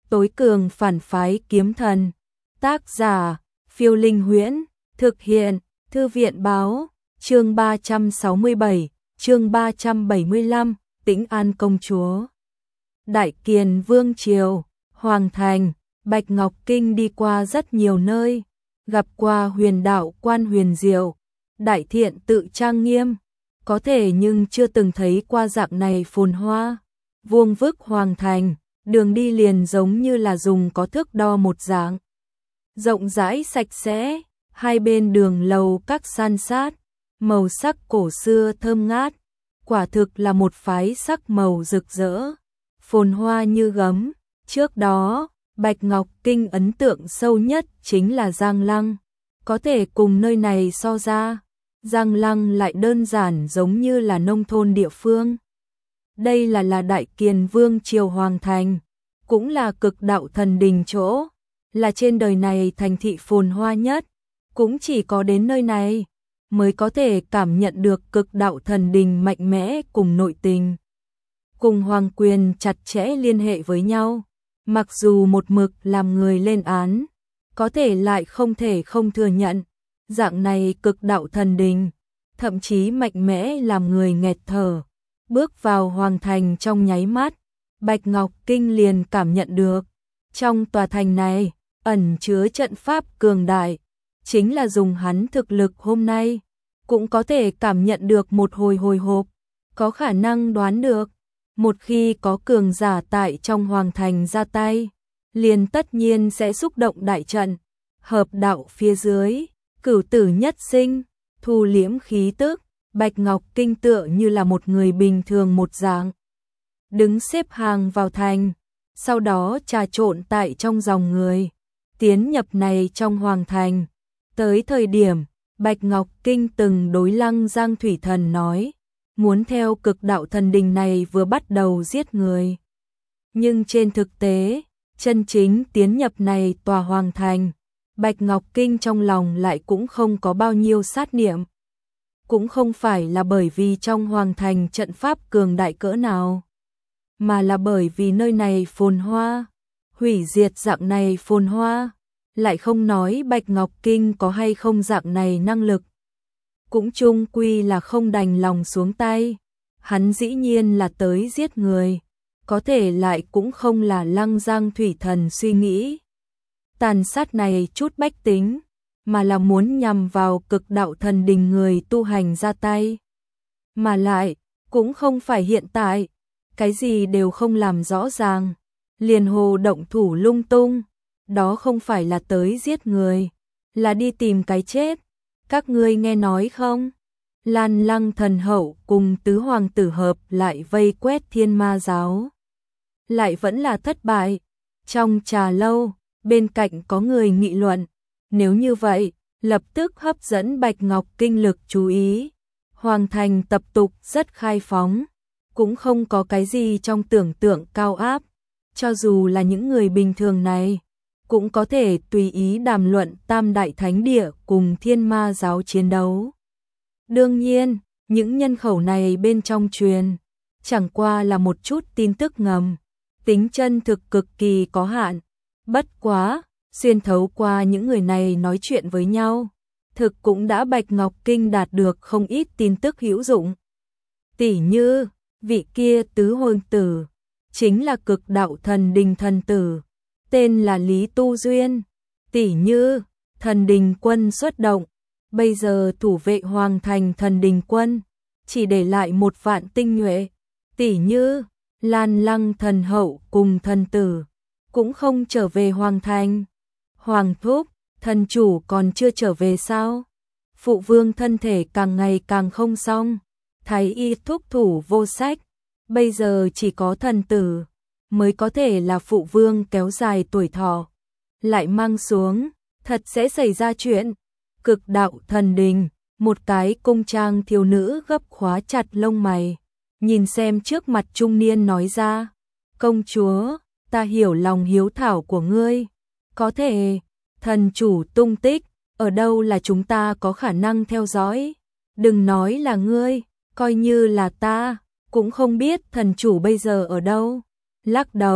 tối cường phản phái kiếm thần. Tác giả, Phiêu Linh Huyễn, thực hiện, Thư viện Báo, chương 367, chương 375, Tĩnh An Công Chúa. Đại Kiền Vương Triều, Hoàng Thành, Bạch Ngọc Kinh đi qua rất nhiều nơi, gặp qua huyền đạo quan huyền diệu, đại thiện tự trang nghiêm, có thể nhưng chưa từng thấy qua dạng này phồn hoa, vuông vức Hoàng Thành, đường đi liền giống như là dùng có thước đo một dạng. Rộng rãi sạch sẽ, hai bên đường lầu các san sát, màu sắc cổ xưa thơm ngát, quả thực là một phái sắc màu rực rỡ, phồn hoa như gấm. Trước đó, Bạch Ngọc Kinh ấn tượng sâu nhất chính là Giang Lăng, có thể cùng nơi này so ra, Giang Lăng lại đơn giản giống như là nông thôn địa phương. Đây là Đại Kiền Vương Triều Hoàng Thành, cũng là cực đạo thần đình chỗ, là trên đời này thành thị phồn hoa nhất, cũng chỉ có đến nơi này mới có thể cảm nhận được cực đạo thần đình mạnh mẽ cùng nội tình, cùng hoàng quyền chặt chẽ liên hệ với nhau. Mặc dù một mực làm người lên án, có thể lại không thể không thừa nhận, dạng này cực đạo thần đình, thậm chí mạnh mẽ làm người nghẹt thở. Bước vào hoàng thành trong nháy mắt, Bạch Ngọc Kinh liền cảm nhận được, trong tòa thành này, ẩn chứa trận pháp cường đại, chính là dùng hắn thực lực hôm nay, cũng có thể cảm nhận được một hồi hộp, có khả năng đoán được, một khi có cường giả tại trong hoàng thành ra tay, liền tất nhiên sẽ xúc động đại trận, hợp đạo phía dưới, cửu tử nhất sinh, thu liễm khí tức. Bạch Ngọc Kinh tựa như là một người bình thường một dạng, đứng xếp hàng vào thành, sau đó trà trộn tại trong dòng người, tiến nhập này trong hoàng thành. Tới thời điểm, Bạch Ngọc Kinh từng đối Lăng Giang Thủy Thần nói, muốn theo cực đạo thần đình này vừa bắt đầu giết người. Nhưng trên thực tế, chân chính tiến nhập này tòa hoàng thành, Bạch Ngọc Kinh trong lòng lại cũng không có bao nhiêu sát niệm. Cũng không phải là bởi vì trong hoàng thành trận pháp cường đại cỡ nào, mà là bởi vì nơi này phồn hoa, hủy diệt dạng này phồn hoa, lại không nói Bạch Ngọc Kinh có hay không dạng này năng lực. Cũng chung quy là không đành lòng xuống tay, hắn dĩ nhiên là tới giết người, có thể lại cũng không là Lăng Giang Thủy Thần suy nghĩ. Tàn sát này chút bách tính, mà là muốn nhằm vào cực đạo thần đình người tu hành ra tay. Mà lại, cũng không phải hiện tại, cái gì đều không làm rõ ràng, liền hồ động thủ lung tung, đó không phải là tới giết người, là đi tìm cái chết. Các ngươi nghe nói không? Lan Lăng thần hậu cùng tứ hoàng tử hợp lại vây quét Thiên Ma giáo, lại vẫn là thất bại. Trong trà lâu, bên cạnh có người nghị luận, nếu như vậy, lập tức hấp dẫn Bạch Ngọc Kinh lực chú ý. Hoàng thành tập tục rất khai phóng, cũng không có cái gì trong tưởng tượng cao áp, cho dù là những người bình thường này, cũng có thể tùy ý đàm luận Tam Đại Thánh Địa cùng Thiên Ma giáo chiến đấu. Đương nhiên, những nhân khẩu này bên trong truyền, chẳng qua là một chút tin tức ngầm, tính chân thực cực kỳ có hạn. Bất quá, xuyên thấu qua những người này nói chuyện với nhau, thực cũng đã Bạch Ngọc Kinh đạt được không ít tin tức hữu dụng. Tỉ như, vị kia tứ hoàng tử, chính là cực đạo thần đình thần tử, tên là Lý Tu Duyên. Tỉ như, thần đình quân xuất động, bây giờ thủ vệ hoàng thành thần đình quân, chỉ để lại 1 vạn tinh nhuệ. Tỉ như, Lan Lăng thần hậu cùng thần tử, cũng không trở về hoàng thành. Hoàng thúc, thần chủ còn chưa trở về sao? Phụ vương thân thể càng ngày càng không xong, thái y thúc thủ vô sách, bây giờ chỉ có thần tử mới có thể là phụ vương kéo dài tuổi thọ. Lại mang xuống, thật sẽ xảy ra chuyện. Cực đạo thần đình, một cái cung trang thiếu nữ gấp khóa chặt lông mày, nhìn xem trước mặt trung niên nói ra, công chúa, ta hiểu lòng hiếu thảo của ngươi, có thể, thần chủ tung tích, ở đâu là chúng ta có khả năng theo dõi, đừng nói là ngươi, coi như là ta, cũng không biết thần chủ bây giờ ở đâu. Lắc đầu,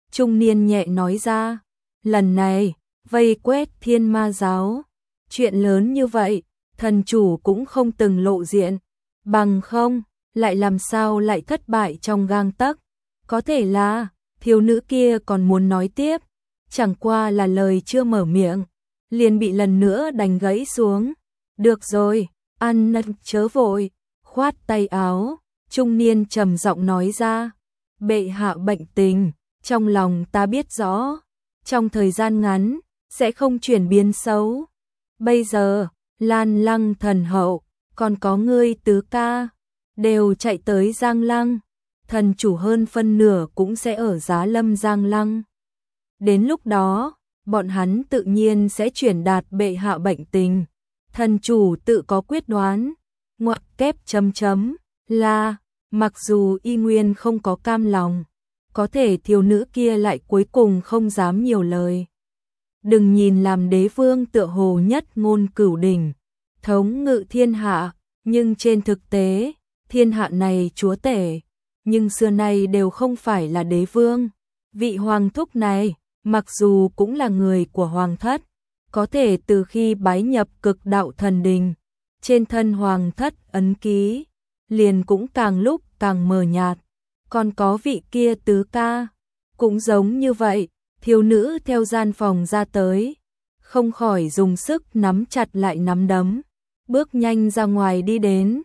trung niên nhẹ nói ra. Lần này, vây quét Thiên Ma giáo. Chuyện lớn như vậy, thần chủ cũng không từng lộ diện. Bằng không, lại làm sao lại thất bại trong gang tấc. Có thể là, thiếu nữ kia còn muốn nói tiếp. Chẳng qua là lời chưa mở miệng, liền bị lần nữa đánh gãy xuống. Được rồi, ăn năn chớ vội, khoát tay áo, trung niên trầm giọng nói ra. Bệ hạ bệnh tình, trong lòng ta biết rõ, trong thời gian ngắn, sẽ không chuyển biến xấu. Bây giờ, Lan Lăng thần hậu, còn có ngươi tứ ca, đều chạy tới Giang Lăng. Thần chủ hơn phân nửa cũng sẽ ở Giá Lâm Giang Lăng. Đến lúc đó, bọn hắn tự nhiên sẽ chuyển đạt bệ hạ bệnh tình. Thần chủ tự có quyết đoán. Ngoặc kép chấm chấm là, mặc dù y nguyên không có cam lòng, có thể thiếu nữ kia lại cuối cùng không dám nhiều lời. Đừng nhìn làm đế vương tựa hồ nhất ngôn cửu đỉnh, thống ngự thiên hạ, nhưng trên thực tế, thiên hạ này chúa tể, nhưng xưa nay đều không phải là đế vương. Vị hoàng thúc này, mặc dù cũng là người của hoàng thất, có thể từ khi bái nhập Cực Đạo Thần Đình, trên thân hoàng thất ấn ký, liền cũng càng lúc càng mờ nhạt. Còn có vị kia tứ ca, cũng giống như vậy. Thiếu nữ theo gian phòng ra tới, không khỏi dùng sức nắm chặt lại nắm đấm, bước nhanh ra ngoài đi đến.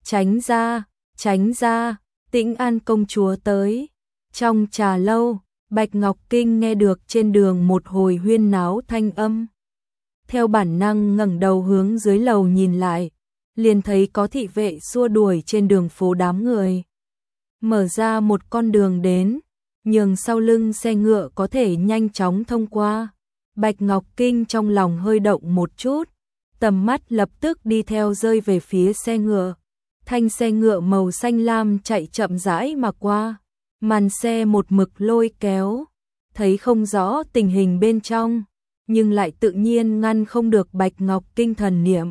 Tránh ra, Tĩnh An công chúa tới. Trong trà lâu, Bạch Ngọc Kinh nghe được trên đường một hồi huyên náo thanh âm. Theo bản năng ngẩng đầu hướng dưới lầu nhìn lại, liền thấy có thị vệ xua đuổi trên đường phố đám người. Mở ra một con đường đến, nhường sau lưng xe ngựa có thể nhanh chóng thông qua. Bạch Ngọc Kinh trong lòng hơi động một chút, tầm mắt lập tức đi theo rơi về phía xe ngựa. Thanh xe ngựa màu xanh lam chạy chậm rãi mà qua, màn xe một mực lôi kéo, thấy không rõ tình hình bên trong, nhưng lại tự nhiên ngăn không được Bạch Ngọc Kinh thần niệm.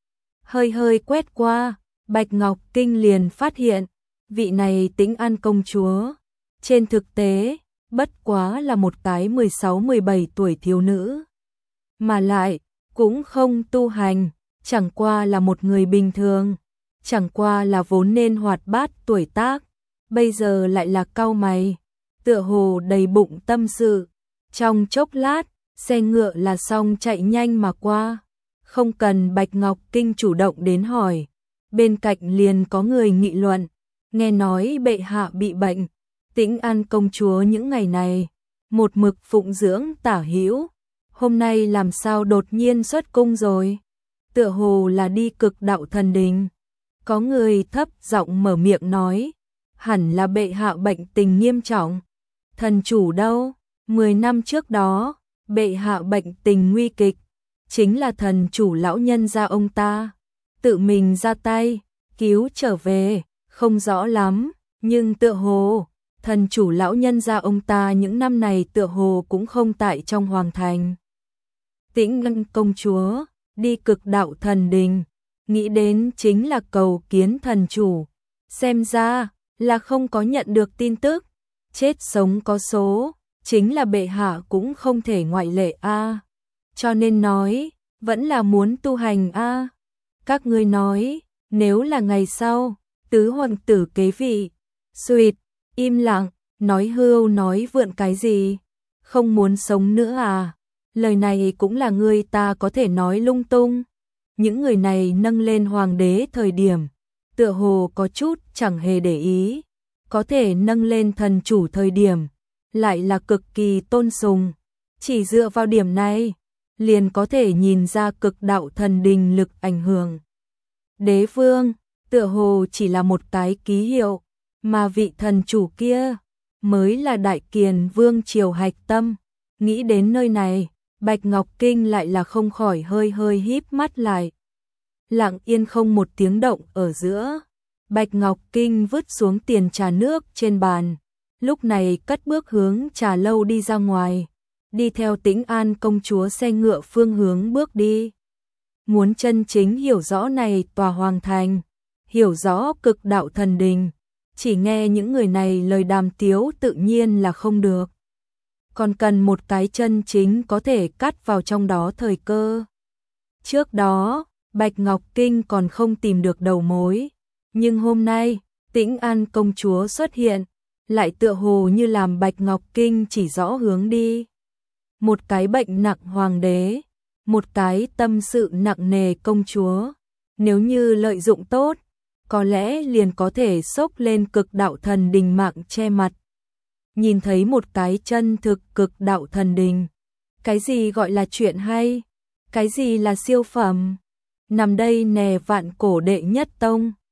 Hơi quét qua, Bạch Ngọc Kinh liền phát hiện, vị này Tĩnh An công chúa, trên thực tế, bất quá là một cái 16-17 tuổi thiếu nữ. Mà lại, cũng không tu hành, chẳng qua là một người bình thường, chẳng qua là vốn nên hoạt bát tuổi tác, bây giờ lại là cau mày, tựa hồ đầy bụng tâm sự. Trong chốc lát, xe ngựa là xong chạy nhanh mà qua, không cần Bạch Ngọc Kinh chủ động đến hỏi, bên cạnh liền có người nghị luận, nghe nói bệ hạ bị bệnh. Tĩnh An công chúa những ngày này, một mực phụng dưỡng Tả Hữu, hôm nay làm sao đột nhiên xuất cung rồi? Tựa hồ là đi Cực Đạo Thần Đình. Có người thấp giọng mở miệng nói, hẳn là bệ hạ bệnh tình nghiêm trọng. Thần chủ đâu? 10 năm trước đó, bệ hạ bệnh tình nguy kịch, chính là thần chủ lão nhân gia ông ta tự mình ra tay cứu trở về, không rõ lắm, nhưng tựa hồ thần chủ lão nhân gia ông ta những năm này tựa hồ cũng không tại trong hoàng thành. Tĩnh An công chúa đi Cực Đạo Thần Đình, nghĩ đến chính là cầu kiến thần chủ, xem ra là không có nhận được tin tức, chết sống có số, chính là bệ hạ cũng không thể ngoại lệ a. Cho nên nói, vẫn là muốn tu hành a. Các ngươi nói, nếu là ngày sau, tứ hoàng tử kế vị, Suyệt, im lặng, nói hưu nói vượn cái gì, không muốn sống nữa à? Lời này cũng là người ta có thể nói lung tung. Những người này nâng lên hoàng đế thời điểm, tựa hồ có chút chẳng hề để ý, có thể nâng lên thần chủ thời điểm, lại là cực kỳ tôn sùng. Chỉ dựa vào điểm này, liền có thể nhìn ra Cực Đạo Thần Đình lực ảnh hưởng. Đế vương, tựa hồ chỉ là một cái ký hiệu, mà vị thần chủ kia mới là đại kiền vương triều hạch tâm. Nghĩ đến nơi này, Bạch Ngọc Kinh lại là không khỏi hơi híp mắt lại. Lặng yên không một tiếng động ở giữa, Bạch Ngọc Kinh vứt xuống tiền trà nước trên bàn, lúc này cất bước hướng trà lâu đi ra ngoài, đi theo Tĩnh An công chúa xe ngựa phương hướng bước đi. Muốn chân chính hiểu rõ này tòa hoàng thành, hiểu rõ Cực Đạo Thần Đình, chỉ nghe những người này lời đàm tiếu tự nhiên là không được. còn cần một cái chân chính có thể cắt vào trong đó thời cơ. Trước đó, Bạch Ngọc Kinh còn không tìm được đầu mối, nhưng hôm nay, Tĩnh An công chúa xuất hiện, lại tựa hồ như làm Bạch Ngọc Kinh chỉ rõ hướng đi. Một cái bệnh nặng hoàng đế, một cái tâm sự nặng nề công chúa, nếu như lợi dụng tốt, có lẽ liền có thể xốc lên cực đạo thần đình mạng che mặt. Nhìn thấy một cái chân thực cực đạo thần đình, cái gì gọi là chuyện hay, cái gì là siêu phẩm, nằm đây nè vạn cổ đệ nhất tông.